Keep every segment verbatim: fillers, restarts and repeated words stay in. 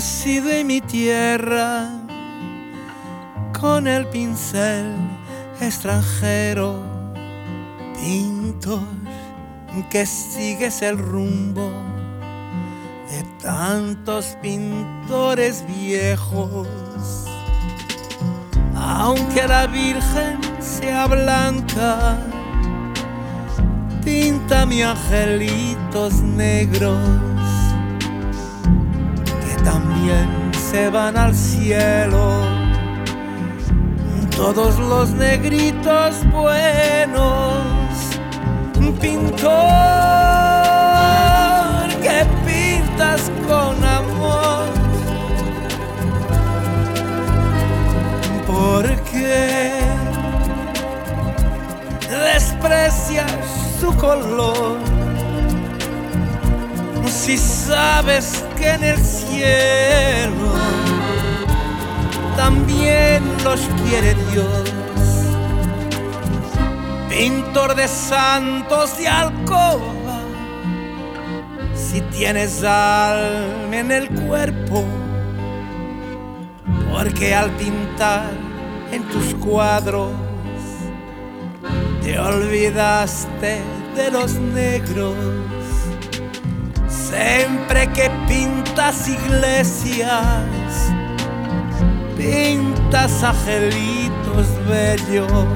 nacido en mi tierra, con el pincel extranjero, pintor que sigues el rumbo de tantos pintores viejos. Aunque la Virgen sea blanca, píntame angelitos negros que también se van al cielo. Todos los negritos buenos, pintor que pintas con amor. ¿Por qué desprecias su color? Si sabes que en el cielo también los quiere Dios. Pintor de santos de alcoba, si tienes alma en el cuerpo, porque al pintar en tus cuadros te olvidaste de los negros. Siempre que pintas iglesias, pintas angelitos bellos,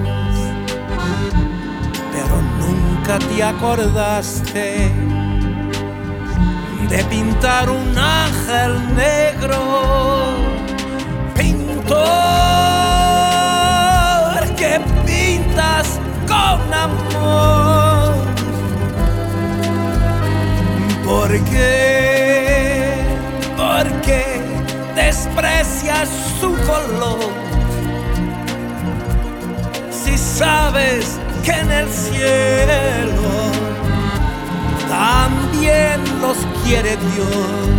pero nunca te acordaste de pintar un ángel negro. Pintor que pintas con amor. ¿Por qué? Porque desprecias su color. Si sabes que en el cielo también los quiere Dios.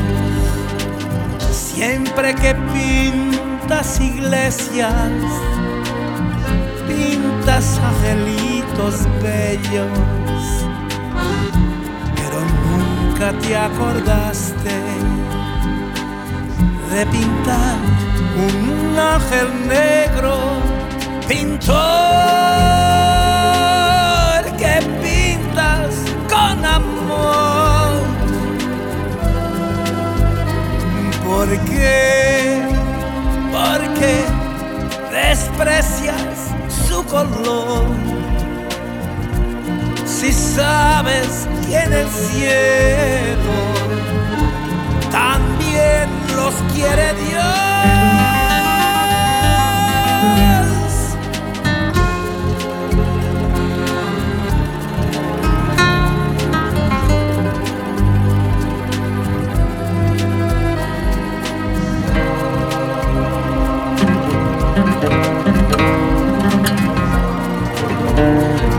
Siempre que pintas iglesias, pintas angelitos bellos, pero nunca te acordaste de pintar un ángel negro. Pintor que pintas con amor. ¿Por qué? Porque desprecias su color. Si sabes que en el cielo también los quiere Dios. Thank you.